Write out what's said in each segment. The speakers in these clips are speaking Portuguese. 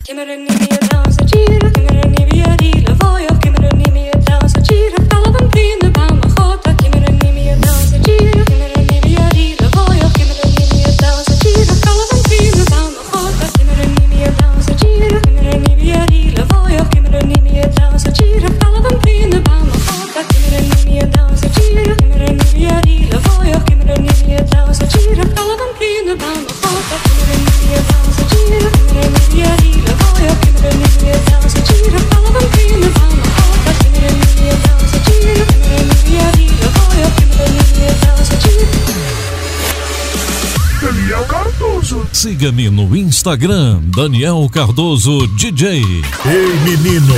Siga-me no Instagram, Daniel Cardoso DJ. Ei, menino!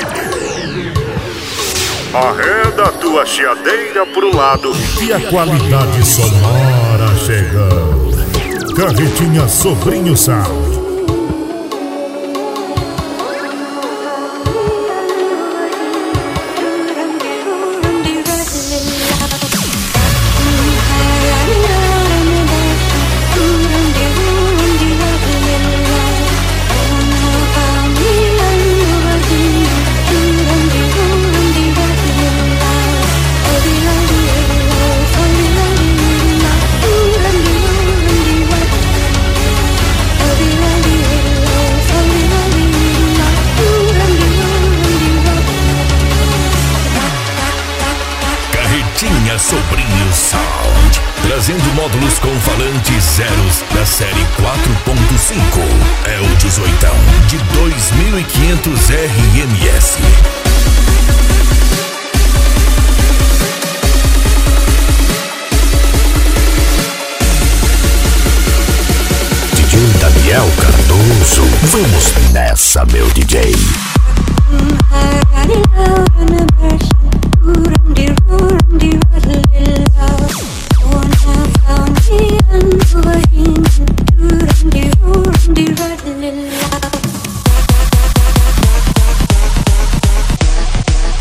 Arreda a tua chiadeira pro lado e a qualidade sonora chegando. Carretinha Sobrinho Sound. Sobrinho Sound, trazendo módulos com falantes zeros da série 4.5. É o 18 de 2500 RMS. DJ Daniel Cardoso, vamos nessa, meu DJ.